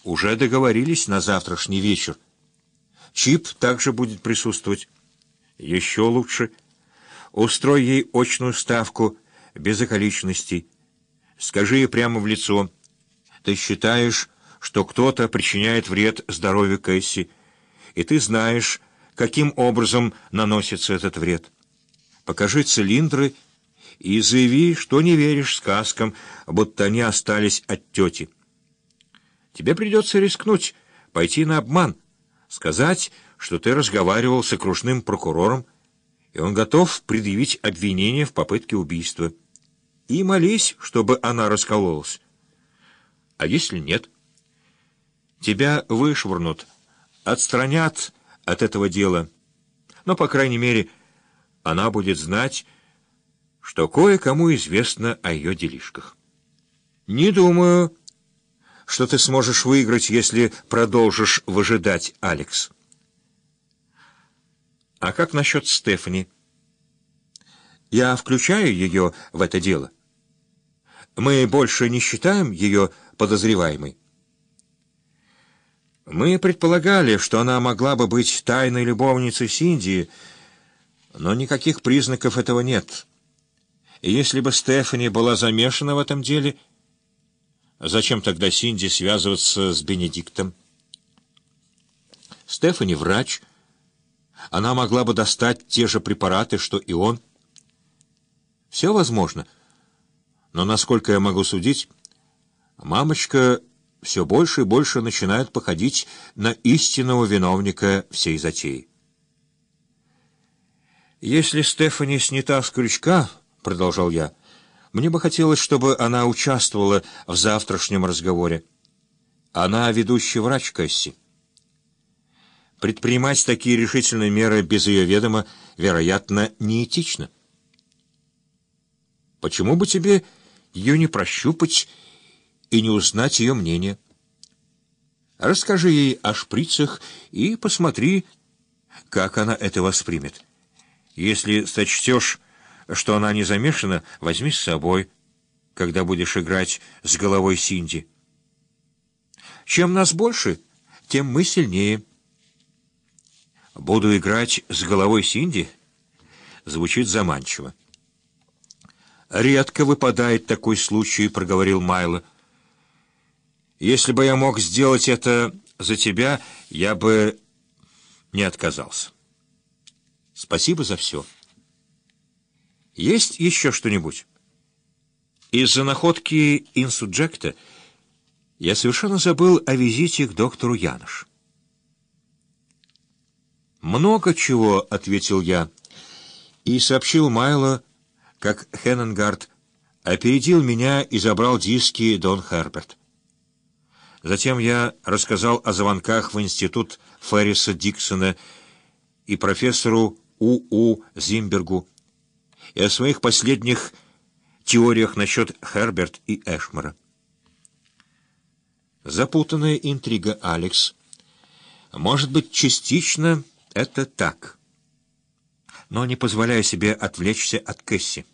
Уже договорились на завтрашний вечер. Чип также будет присутствовать. Еще лучше. Устрой ей очную ставку без околичностей. Скажи ей прямо в лицо. Ты считаешь, что кто-то причиняет вред здоровью Кэсси, и ты знаешь, каким образом наносится этот вред. Покажи цилиндры и заяви, что не веришь сказкам, будто они остались от тети. Тебе придется рискнуть, пойти на обман, сказать, что ты разговаривал с окружным прокурором, и он готов предъявить обвинение в попытке убийства. И молись, чтобы она раскололась. А если нет? Тебя вышвырнут, отстранят от этого дела, но, по крайней мере, она будет знать, что кое-кому известно о ее делишках. Не думаю, что ты сможешь выиграть, если продолжишь выжидать, Алекс. А как насчет Стефани? Я включаю ее в это дело. Мы больше не считаем ее подозреваемой. Мы предполагали, что она могла бы быть тайной любовницей Синди, но никаких признаков этого нет. И если бы Стефани была замешана в этом деле, зачем тогда Синди связываться с Бенедиктом? Стефани врач. Она могла бы достать те же препараты, что и он. Все возможно. Но, насколько я могу судить, мамочка все больше и больше начинает походить на истинного виновника всей затеи. «Если Стефани снята с крючка, — продолжал я, — мне бы хотелось, чтобы она участвовала в завтрашнем разговоре. Она ведущий врач Кэсси. Предпринимать такие решительные меры без ее ведома, вероятно, неэтично. Почему бы тебе ее не прощупать и не узнать ее мнение? Расскажи ей о шприцах и посмотри, как она это воспримет. Если сочтешь, что она не замешана, возьми с собой, когда будешь играть с головой Синди. Чем нас больше, тем мы сильнее». «Буду играть с головой Синди?» Звучит заманчиво. «Редко выпадает такой случай», — проговорил Майло. «Если бы я мог сделать это за тебя, я бы не отказался. Спасибо за все. Есть еще что-нибудь? Из-за находки инсуджекта я совершенно забыл о визите к доктору Янош». «Много чего», — ответил я, и сообщил Майло, как Хенненгард опередил меня и забрал диски Дон Херберт. Затем я рассказал о звонках в институт Ферриса Диксона и профессору У.У. Зимбергу, и о своих последних теориях насчет Херберт и Эшмара. Запутанная интрига, Алекс. Может быть, частично это так, но не позволяю себе отвлечься от Кэсси.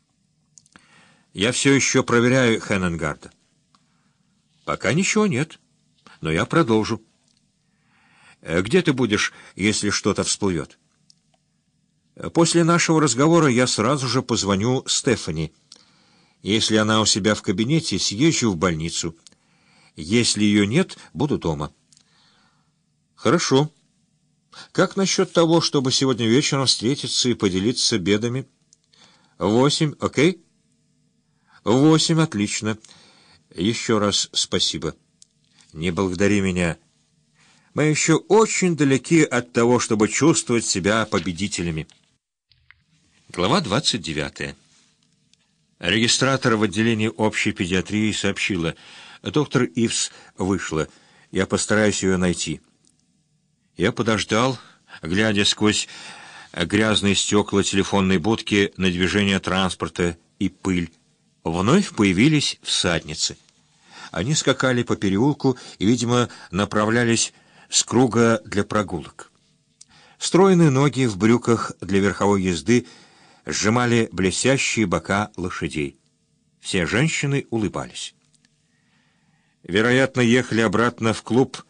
Я все еще проверяю Хенненгарда. Пока ничего нет, но я продолжу. Где ты будешь, если что-то всплывет? После нашего разговора я сразу же позвоню Стефани. Если она у себя в кабинете, съезжу в больницу. Если ее нет, буду дома. Хорошо. Как насчет того, чтобы сегодня вечером встретиться и поделиться бедами? 8, окей? 8, отлично. Еще раз спасибо. Не благодари меня. Мы еще очень далеки от того, чтобы чувствовать себя победителями. Глава 29. Регистратор в отделении общей педиатрии сообщила: доктор Ивс вышла. Я постараюсь ее найти. Я подождал, глядя сквозь грязные стекла телефонной будки на движение транспорта и пыль. Вновь появились всадницы. Они скакали по переулку и, видимо, направлялись с круга для прогулок. Стройные ноги в брюках для верховой езды сжимали блестящие бока лошадей. Все женщины улыбались. Вероятно, ехали обратно в клуб